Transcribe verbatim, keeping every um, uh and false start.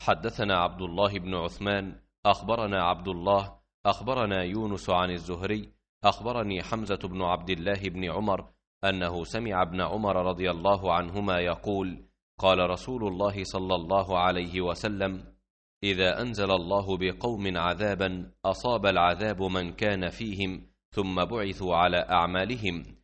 حدثنا عبد الله بن عثمان أخبرنا عبد الله أخبرنا يونس عن الزهري أخبرني حمزة بن عبد الله بن عمر أنه سمع ابن عمر رضي الله عنهما يقول: قال رسول الله صلى الله عليه وسلم: إذا أنزل الله بقوم عذابا أصاب العذاب من كان فيهم ثم بعثوا على أعمالهم،